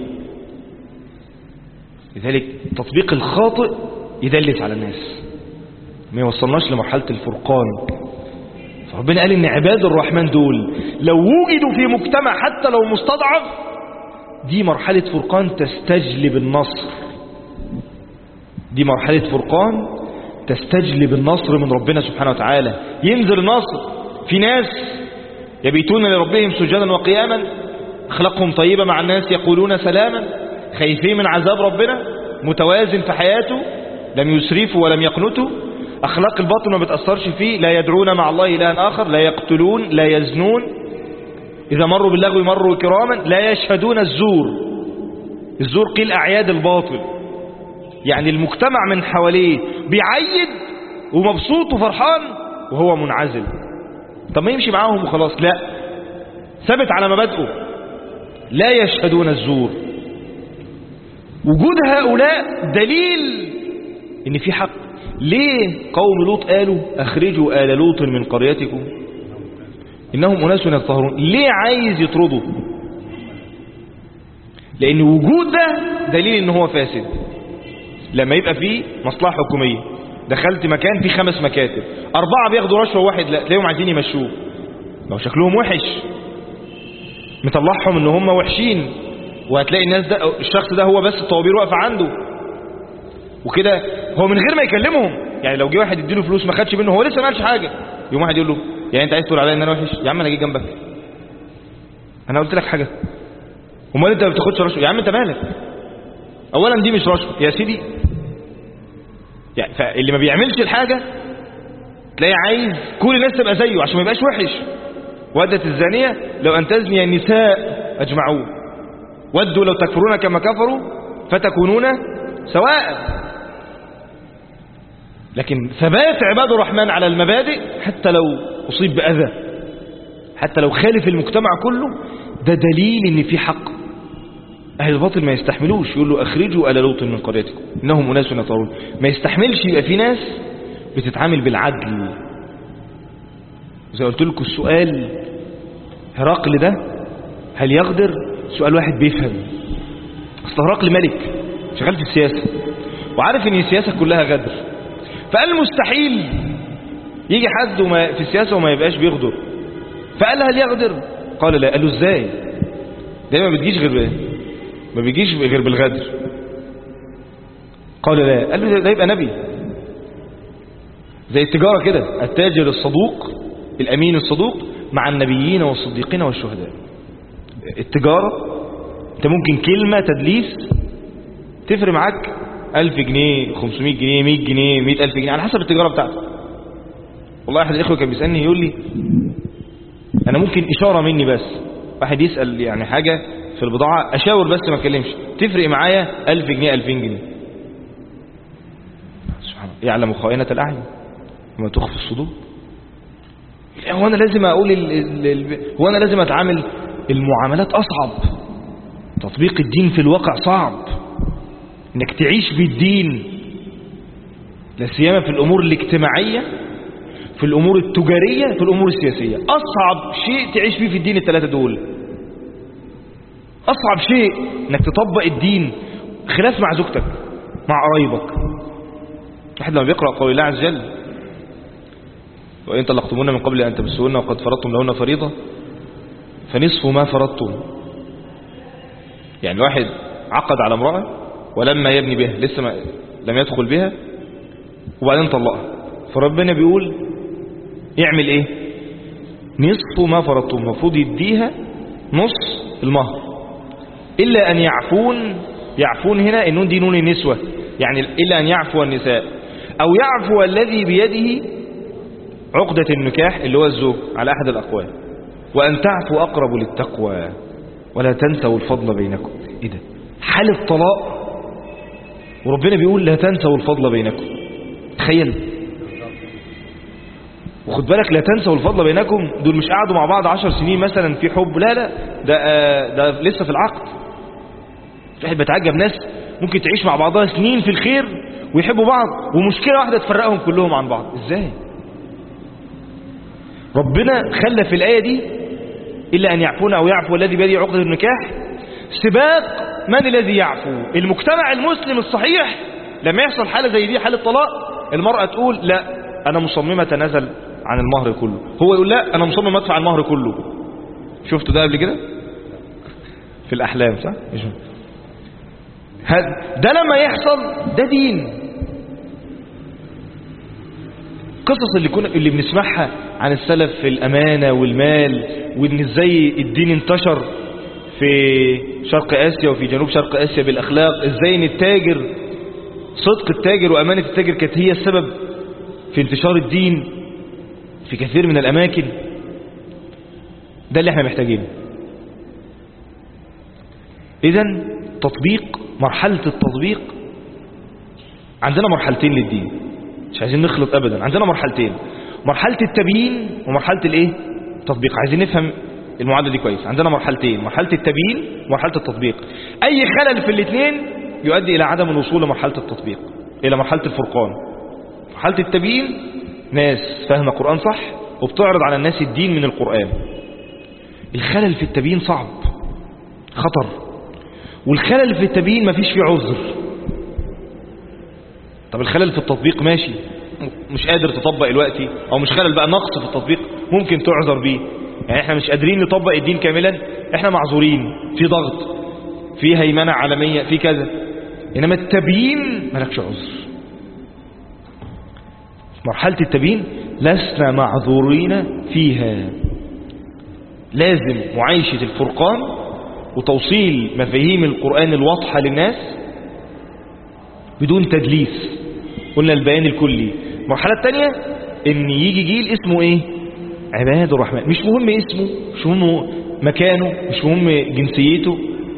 لذلك التطبيق الخاطئ يدلس على الناس، ما يوصلناش لمرحلة الفرقان. فربنا قال ان عباد الرحمن دول لو وجدوا في مجتمع حتى لو مستضعف، دي مرحلة فرقان تستجلب النصر. دي مرحلة فرقان تستجلب النصر من ربنا سبحانه وتعالى. ينزل النصر في ناس يبيتون لربهم سجدا وقياما، أخلاقهم طيبة مع الناس، يقولون سلاما، خايفين من عذاب ربنا، متوازن في حياته، لم يسرفوا ولم يقنطوا، أخلاق الباطل ما بتأثرش فيه، لا يدعون مع الله إلها آخر، لا يقتلون، لا يزنون، إذا مروا باللغو مروا كراما، لا يشهدون الزور. الزور قيل أعياد الباطل، يعني المجتمع من حواليه بيعيد ومبسوط وفرحان وهو منعزل. طب ما يمشي معاهم وخلاص؟ لا، ثبت على مبادئه، لا يشهدون الزور. وجود هؤلاء دليل ان في حق. ليه قوم لوط قالوا اخرجوا آل لوط من قريتكم انهم اناس يتطهرون؟ ليه عايز يطردوا؟ لان وجود ده دليل ان هو فاسد. لما يبقى فيه مصلحة حكومية دخلت مكان فيه 5 مكاتب، 4 بياخدوا رشوة وواحد لا، تلاقيهم عايزين يمشوه، لو شكلهم وحش مطلعهم ان هم وحشين، وهتلاقي الناس ده الشخص ده هو بس الطوابير واقفه عنده وكده، هو من غير ما يكلمهم. يعني لو جه واحد يديله فلوس ما خدش منه، هو لسه ما قالش حاجه، يوم واحد يقول له يعني انت عايز تقول عليا ان انا وحش؟ يا عم انا جاي جنبك، انا قلت لك حاجه؟ امال انت ما بتاخدش رشوه؟ يا عم انت مالك؟ اولا دي مش رشوه يا سيدي، يعني فاللي ما بيعملش الحاجه تلاقي عايز كل الناس تبقى زيه عشان ما يبقاش وحش. ودت الزانيه لو ان تزني النساء اجمعون، ودوا لو تكفرون كما كفروا فتكونون سواء. لكن ثبات عباد الرحمن على المبادئ حتى لو أصيب بأذى، حتى لو خالف المجتمع كله، ده دليل ان في حق. أهل الباطل ما يستحملوش، يقول له أخرجوا آل لوط من قريتكم إنهم أناس يطهرون. ما يستحملش يبقى في ناس بتتعامل بالعدل. زي قلت لكم السؤال هرقل ده هل يغدر؟ سؤال واحد بيفهم. أصل هرقل ملك شغال في السياسة وعارف ان السياسة كلها غدر، فقال مستحيل يجي حد في السياسة وما يبقاش بيغدر. فقال هل يغدر؟ قال لا. قال له ازاي؟ ده ما بيجيش غير بالغدر. قال لا. قال له ده يبقى نبي. زي التجارة كده، التاجر الصدوق الأمين الصدوق مع النبيين والصديقين والشهداء. التجارة انت ممكن كلمة تدليس تفرق معاك 1000 جنيه 500 جنيه 100 جنيه 100,000 جنيه على حسب التجارة بتاعتك. والله أحد الإخوة كان بيسألني يقول لي أنا ممكن إشارة مني بس، واحد يسأل يعني حاجة في البضاعة أشاور بس ما أتكلمش تفرق معايا 1000 جنيه 2000 جنيه. سبحان الله، يعلم خائنة الأعين وما تخفي الصدور. هو أنا لازم أقول هو أنا لازم أتعامل؟ المعاملات أصعب، تطبيق الدين في الواقع صعب، انك تعيش بالدين لا سيما في الامور الاجتماعية، في الامور التجارية، في الامور السياسية. اصعب شيء تعيش فيه في الدين الثلاثة دول. اصعب شيء انك تطبق الدين، خلاف مع زوجتك مع قرايبك. واحد لما بيقرأ قول الله عز وجل وإن طلقتموهن من قبل أن تمسوهن وقد فرضتم لهن فريضة فنصف ما فرضتم. يعني واحد عقد على امرأة ولما يبني بها لسه لم يدخل بها وبعدين طلقها، فربنا بيقول يعمل ايه؟ نصف ما فرضتم، المفروض يديها نص المهر إلا أن يعفون هنا النون دي نون النسوة، يعني إلا أن يعفو النساء أو يعفو الذي بيده عقدة النكاح اللي هو الزوج على أحد الأقوال، وأن تعفو أقرب للتقوى ولا تنسوا الفضل بينكم. إيه ده؟ حالة طلاق وربنا بيقول لا تنسوا الفضل بينكم. تخيل. وخد بالك لا تنسوا الفضل بينكم دول مش قعدوا مع بعض 10 سنين مثلا في حب، لا ده لسه في العقد. واحد بتعجب ناس ممكن تعيش مع بعضها سنين في الخير ويحبوا بعض ومشكلة واحدة تفرقهم كلهم عن بعض. ازاي؟ ربنا خلى في الآية دي إلا أن يعفون أو يعفو الذي بيده عقدة النكاح سباق من الذي يعفو. المجتمع المسلم الصحيح لما يحصل حالة زي دي، حالة طلاق، المرأة تقول لا أنا مصممة تنازل عن المهر كله، هو يقول لا أنا مصمم أدفع المهر كله. شفتوا ده قبل كده في الأحلام صح؟ ده لما يحصل ده دين. قصص اللي بنسمعها عن السلف في الأمانة والمال، وإن ازاي الدين انتشر في شرق آسيا وفي جنوب شرق آسيا بالأخلاق، ازاي ان التاجر صدق التاجر وأمانة التاجر كانت هي السبب في انتشار الدين في كثير من الأماكن. ده اللي احنا محتاجينه. إذن تطبيق، مرحلة التطبيق عندنا مرحلتين للدين، مش عايزين نخلط أبدا. عندنا مرحلتين، مرحلة التبيين ومرحلة الايه؟ التطبيق. عايزين نفهم المعادلة دي كويس. عندنا مرحلتين، مرحلة التبيين ومرحلة التطبيق. أي خلل في الاثنين يؤدي إلى عدم الوصول لمرحلة التطبيق، إلى مرحلة الفرقان. مرحلة التبيين ناس فاهمة قرآن صح وبتعرض على الناس الدين من القرآن. الخلل في التبيين صعب، خطر. والخلل في التبيين مفيش فيه عذر. طب الخلل في التطبيق ماشي، مش قادر تطبق دلوقتي، او مش خلل بقى نقص في التطبيق ممكن تعذر بيه. يعني احنا مش قادرين نطبق الدين كاملا، احنا معذورين، في ضغط، في هيمنة عالمية، في كذا. انما التبيين مالكش عذر. مرحلة التبيين لسنا معذورين فيها. لازم معايشة الفرقان وتوصيل مفاهيم القرآن الواضحة للناس بدون تدليس. قلنا البيان الكلي. المرحلة الثانية ان يجي جيل اسمه ايه؟ عباد الرحمن. مش مهم اسمه، مش مهم مكانه، مش مهم جنسيته،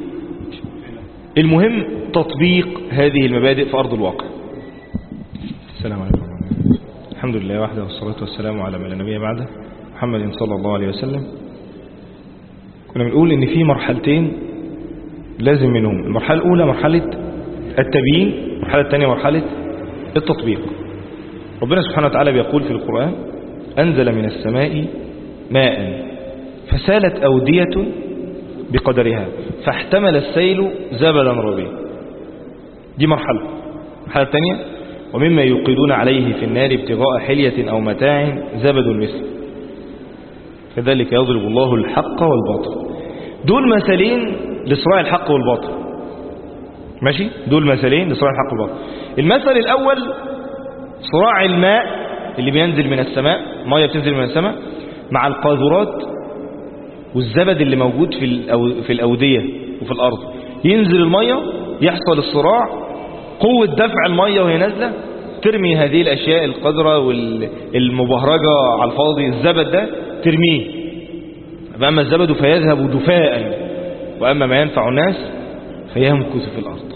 المهم تطبيق هذه المبادئ في أرض الواقع. السلام عليكم. الحمد لله وحده والصلاة والسلام على من لا نبي بعده محمد صلى الله عليه وسلم. كنا بنقول ان في مرحلتين لازم منهم. المرحلة الأولى مرحلة التبيين، المرحلة الثانية مرحلة التطبيق. ربنا سبحانه وتعالى بيقول في القرآن: أنزل من السماء ماء فسالت أودية بقدرها فاحتمل السيل زبدا ربيا. دي مرحلة. المرحلة الثانية: ومما يوقدون عليه في النار ابتغاء حلية أو متاع زبد مثل كذلك يضرب الله الحق والباطل. دول مثالين لصراع الحق والباطل. ماشي؟ دول مثالين لصراع الحق والباطل. المثل الأول صراع الماء اللي بينزل من السماء، مية بتنزل من السماء مع القاذورات والزبد اللي موجود في الأودية وفي الأرض. ينزل المية، يحصل الصراع، قوة دفع المية وهي نازلة ترمي هذه الأشياء القذرة والمبهرجة على الفاضي. الزبد ده ترميه، فأما الزبد فيذهب دفاء وأما ما ينفع الناس فيمكث في الأرض.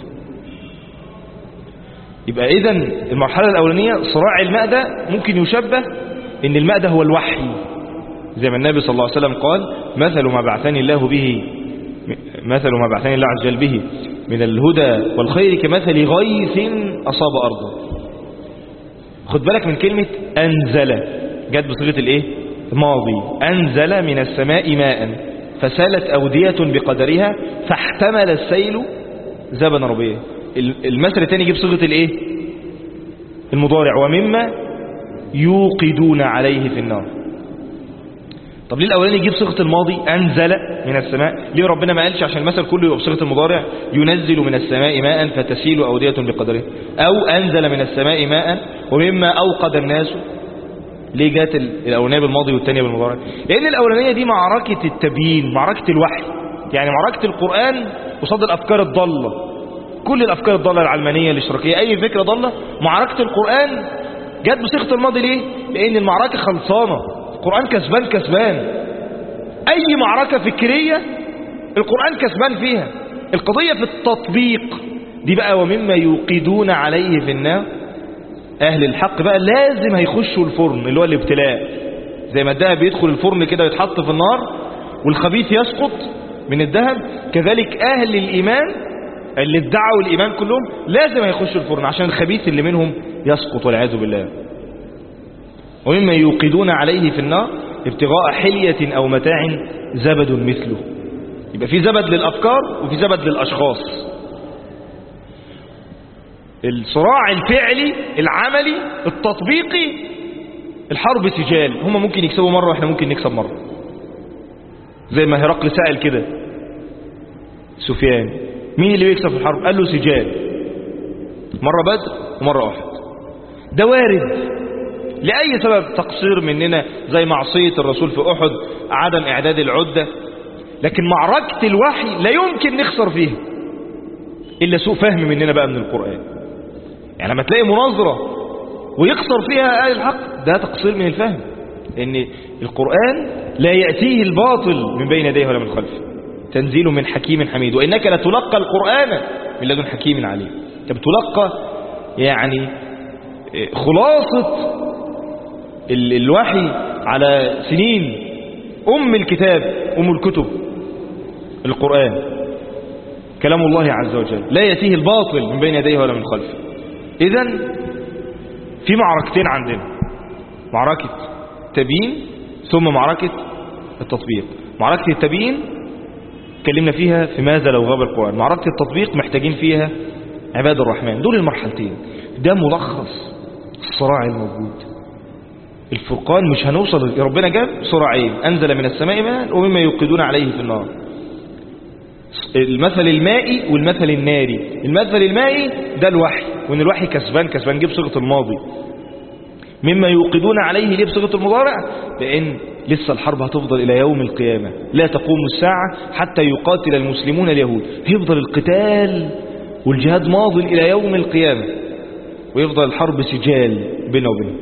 يبقى إذن المرحلة الأولانية صراع الماء ده ممكن يشبه إن الماء ده هو الوحي، زي ما النبي صلى الله عليه وسلم قال: مثل ما بعثني الله عز وجل به من الهدى والخير كمثل غيث أصاب أرضا. خد بالك من كلمة أنزل، جت بصيغة الإيه؟ ماضي. أنزل من السماء ماء فسالت أودية بقدرها فاحتمل السيل زبدا ربيا. المثل الثاني يجيب صيغة الإيه؟ المضارع: ومما يوقدون عليه في النار. طب ليه الأولاني يجيب صيغة الماضي أنزل من السماء؟ ليه ربنا ما قالش عشان المثل كله يبقى بصيغة المضارع ينزل من السماء ماء فتسيل أودية بقدره، أو أنزل من السماء ماء ومما أوقد الناس؟ ليه جات الأولانية بالماضي والثانية بالمضارع؟ لأن الأولانية دي معركة التبيين، معركة الوحي، يعني معركة القرآن قصاد الأفكار الضالة. كل الأفكار الضالة العلمانية الاشتراكية، أي فكرة ضالة، معركة القرآن جات بصيغة الماضي. ليه؟ لأن المعركة خلصانة، القرآن كسبان كسبان. أي معركة فكرية القرآن كسبان فيها. القضية في التطبيق دي بقى: ومما يوقدون عليه في النار. أهل الحق بقى لازم هيخشوا الفرن اللي هو الابتلاء، زي ما الذهب بيدخل الفرن كده ويتحط في النار والخبيث يسقط من الذهب، كذلك أهل الإيمان اللي ادعوا الإيمان كلهم لازم هيخشوا الفرن عشان الخبيث اللي منهم يسقط والعياذ بالله. ومما يوقدون عليه في النار ابتغاء حلية أو متاع زبد مثله. يبقى في زبد للأفكار وفي زبد للأشخاص. الصراع الفعلي العملي التطبيقي، الحرب سجال. هم ممكن يكسبوا مرة واحنا ممكن نكسب مرة، زي ما هرقل سأل كده سفيان: مين اللي بيكسب في الحرب؟ قال له: سجال، مرة بدر ومرة أحد. ده وارد لأي سبب، تقصير مننا زي معصية الرسول في أحد، عدم إعداد العدة. لكن معركة الوحي لا يمكن نخسر فيها إلا سوء فهم مننا بقى من القرآن. يعني لما تلاقي مناظرة ويخسر فيها أهل الحق، ده تقصير من الفهم، لأن القرآن لا يأتيه الباطل من بين يديه ولا من خلفه، تنزيل من حكيم حميد. وإنك لتلقى القرآن من لدن حكيم عليم. أنت بتلقى يعني خلاصة الوحي على سنين. أم الكتاب، أم الكتب القرآن، كلام الله عز وجل، لا يأتيه الباطل من بين يديه ولا من خلفه. إذن في معركتين عندنا: معركة تبيين ثم معركة التطبيق. معركة التبيين اتكلمنا فيها في ماذا لو غاب القرآن. معركة التطبيق محتاجين فيها عباد الرحمن. دول المرحلتين. ده ملخص الصراع الموجود. الفرقان مش هنوصل، ربنا جاب صراعين، أنزل من السماء ماء ومما يوقدون عليه في النار. المثل المائي والمثل الناري. المثل المائي ده الوحي، وان الوحي كسبان جيب صيغة الماضي. مما يوقدون عليه ليه بصيغة المضارع؟ لأن لسه الحرب هتفضل إلى يوم القيامة، لا تقوم الساعة حتى يقاتل المسلمون اليهود. هيفضل القتال والجهاد ماضي إلى يوم القيامة، ويفضل الحرب سجال بينه وبينه.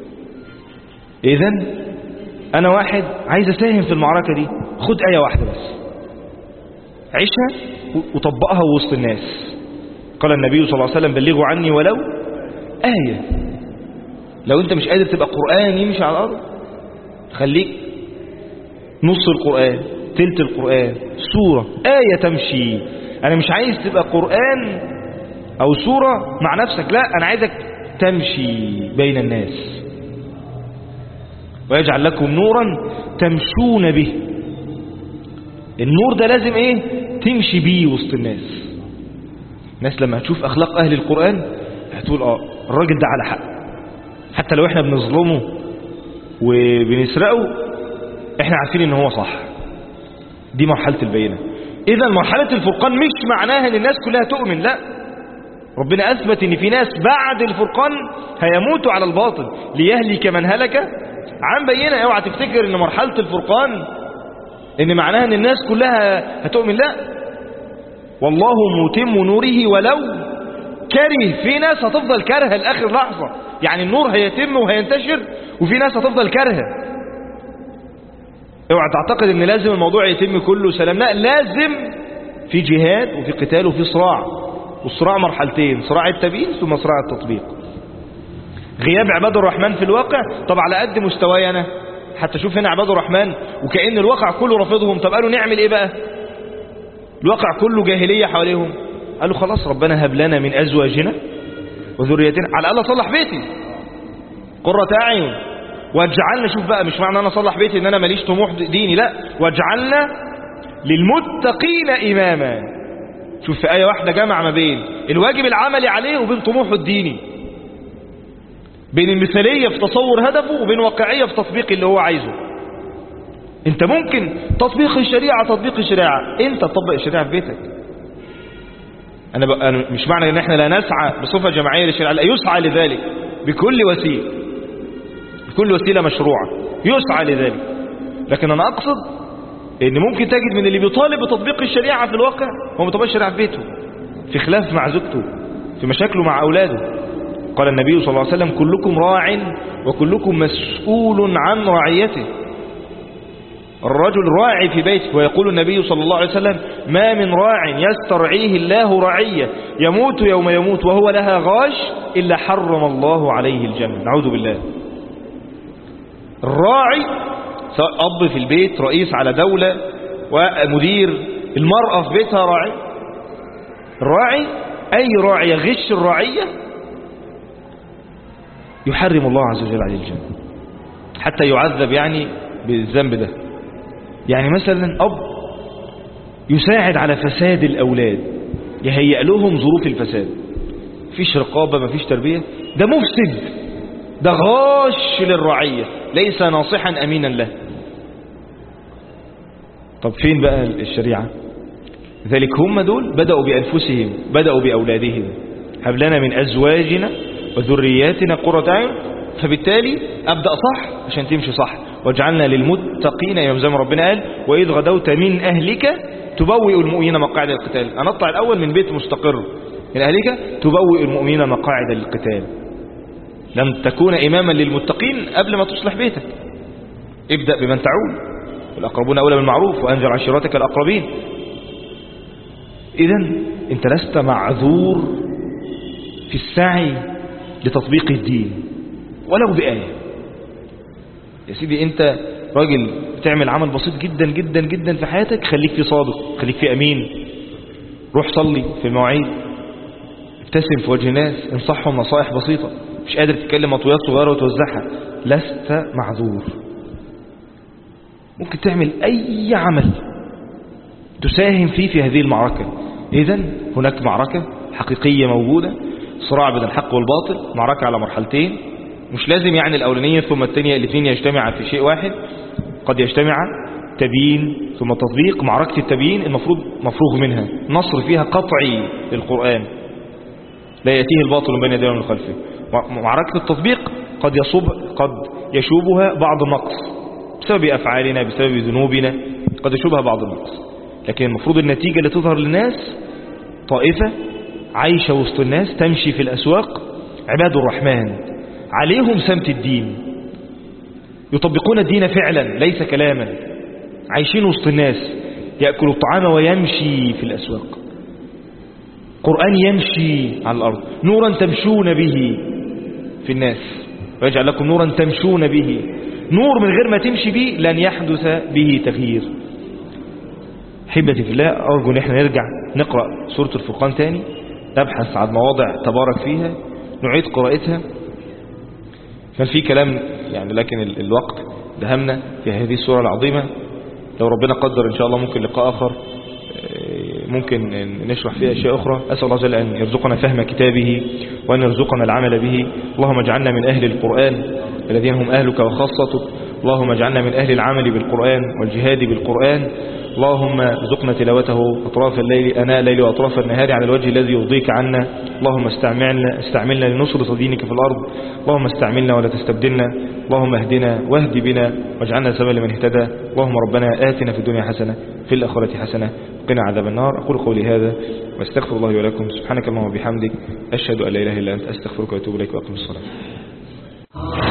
إذن أنا واحد عايز أساهم في المعركة دي، خد آية واحدة بس عيشها وطبقها وسط الناس. قال النبي صلى الله عليه وسلم بلغوا عني ولو آية. لو أنت مش قادر تبقى قرآن يمشي على الأرض، خليك نص القرآن، تلت القرآن، سورة، آية تمشي. أنا مش عايز تبقى قرآن أو سورة مع نفسك، لا، أنا عايزك تمشي بين الناس. ويجعل لكم نورا تمشون به. النور ده لازم ايه؟ تمشي بيه وسط الناس. الناس لما هتشوف أخلاق أهل القرآن هتقول الراجل ده على حق، حتى لو احنا بنظلمه وبنسرقه احنا عارفين ان هو صح. دي مرحلة البينة. إذا مرحلة الفرقان مش معناها ان الناس كلها تؤمن، لا، ربنا أثبت ان في ناس بعد الفرقان هيموتوا على الباطل ليهلك من هلك عن بينة. اوعى تفتكر ان مرحلة الفرقان ان معناها ان الناس كلها هتؤمن، لا، والله متم نوره ولو كره. في ناس هتفضل كارهة لآخر لحظة، يعني النور هيتم وهينتشر وفي ناس هتفضل كارهة. اوعى تعتقد ان لازم الموضوع يتم كله سلام، لا، لازم في جهاد وفي قتال وفي صراع. والصراع مرحلتين، صراع التبيين ثم صراع التطبيق. غياب عباد الرحمن في الواقع، طب على قد مستواي انا، حتى شوف هنا عباد الرحمن وكأن الواقع كله رافضهم. طب قالوا نعمل ايه بقى؟ الواقع كله جاهلية حواليهم. قالوا خلاص ربنا هب لنا من أزواجنا وذريتنا، على الأقل صلح بيتي قرة أعين واجعلنا. شوف بقى، مش معنى أنا صلح بيتي إن أنا ماليش طموح ديني، لا، واجعلنا للمتقين إماما. شوف في آية واحدة جمع ما بين الواجب العملي عليه وبين طموحه الديني، بين المثالية في تصور هدفه وبين واقعية في تطبيق اللي هو عايزه. انت ممكن تطبيق الشريعة انت تطبق الشريعة في بيتك. أنا مش معنى ان احنا لا نسعى بصفة جماعية للشريعة، لا، يسعى لذلك بكل وسيلة مشروعة يسعى لذلك. لكن انا اقصد ان ممكن تجد من اللي بيطالب بتطبيق الشريعة في الواقع هو مطبق الشريعة في بيته، في خلاف مع زوجته، في مشاكله مع اولاده. قال النبي صلى الله عليه وسلم كلكم راع وكلكم مسؤول عن رعيته. الرجل راعي في بيته، ويقول النبي صلى الله عليه وسلم ما من راع يسترعيه الله رعية يموت يوم يموت وهو لها غاش إلا حرم الله عليه الجنة. نعوذ بالله. الراعي سواء أب في البيت، رئيس على دولة، ومدير، المرأة في بيتها راعي. الراعي أي راعي يغش الرعية يحرم الله عز وجل عليه الجنة، حتى يعذب يعني بالذنب ده. يعني مثلا أب يساعد على فساد الأولاد، يهيئ لهم ظروف الفساد، مفيش رقابة، مفيش تربية، ده مفسد، ده غاش للرعية، ليس ناصحا أمينا له. طب فين بقى الشريعة؟ ذلك هم دول بدأوا بأنفسهم، بدأوا بأولادهم. هب لنا من أزواجنا وذرياتنا قرة أعين، فبالتالي أبدأ صح عشان تمشي صح. واجعلنا للمتقين يوم زي ما ربنا قال وإذ غدوت من أهلك تبوئ المؤمنين مقاعد القتال. أنا أطلع الأول من بيت مستقر، من أهلك تبوئ المؤمنين مقاعد القتال. لن تكون إماما للمتقين قبل ما تصلح بيتك. ابدأ بمن تعول، والأقربون أولى بالمعروف وأنذر عشيرتك الأقربين. إذن أنت لست معذور في السعي لتطبيق الدين ولو بآية. يا سيدي أنت راجل بتعمل عمل بسيط جدا جدا جدا في حياتك، خليك فيه صادق، خليك فيه أمين، روح صلي في المواعيد، ابتسم في وجه الناس، انصحهم نصائح بسيطة. مش قادر تتكلم مطويات صغيرة وتوزعها، لست معذور. ممكن تعمل أي عمل تساهم فيه في هذه المعركة. إذن هناك معركة حقيقية موجودة، صراع بين الحق والباطل، معركة على مرحلتين، مش لازم يعني الأولانية ثم الثانية الاثنين يجتمع في شيء واحد، قد يجتمع تبيين ثم تطبيق. معركة التبيين المفروض مفروغ منها، نصر فيها قطعي للقرآن لا يأتيه الباطل من بين يديه ومن خلفه. معركة التطبيق قد يشوبها بعض النقص بسبب أفعالنا بسبب ذنوبنا، قد يشوبها بعض النقص، لكن المفروض النتيجة اللي تظهر للناس طائفة عايشة وسط الناس تمشي في الأسواق، عباد الرحمن عليهم سمت الدين، يطبقون الدين فعلا ليس كلاما، عايشين وسط الناس، يأكل الطعام ويمشي في الأسواق، قرآن يمشي على الأرض، نورا تمشون به في الناس ويجعل لكم نورا تمشون به. نور من غير ما تمشي به لن يحدث به تغيير. حبتي في الله، أرجو أن احنا نرجع نقرأ سورة الفرقان تاني، نبحث عن مواضع تبارك فيها، نعيد قراءتها. كان في كلام يعني لكن الوقت دهمنا في هذه السورة العظيمة. لو ربنا قدر إن شاء الله ممكن لقاء آخر ممكن نشرح فيها أشياء أخرى. أسأل الله جل أن يرزقنا فهم كتابه وأن يرزقنا العمل به. اللهم اجعلنا من أهل القرآن الذين هم أهلك وخاصتك. اللهم اجعلنا من أهل العمل بالقرآن والجهاد بالقرآن. اللهم ارزقنا تلاوته أطراف الليل أناء الليل وأطراف النهار على الوجه الذي يرضيك عنا. اللهم استعملنا لنصرة دينك في الأرض. اللهم استعملنا ولا تستبدلنا. اللهم اهدنا واهد بنا واجعلنا سببا لمن اهتدى. اللهم ربنا آتنا في الدنيا حسنة في الآخرة حسنة وقنا عذاب النار. أقول قولي هذا واستغفر الله ولكم. سبحانك اللهم وبحمدك أشهد أن لا إله إلا أنت أستغفرك وأتوب إليك وأقم الصلاة.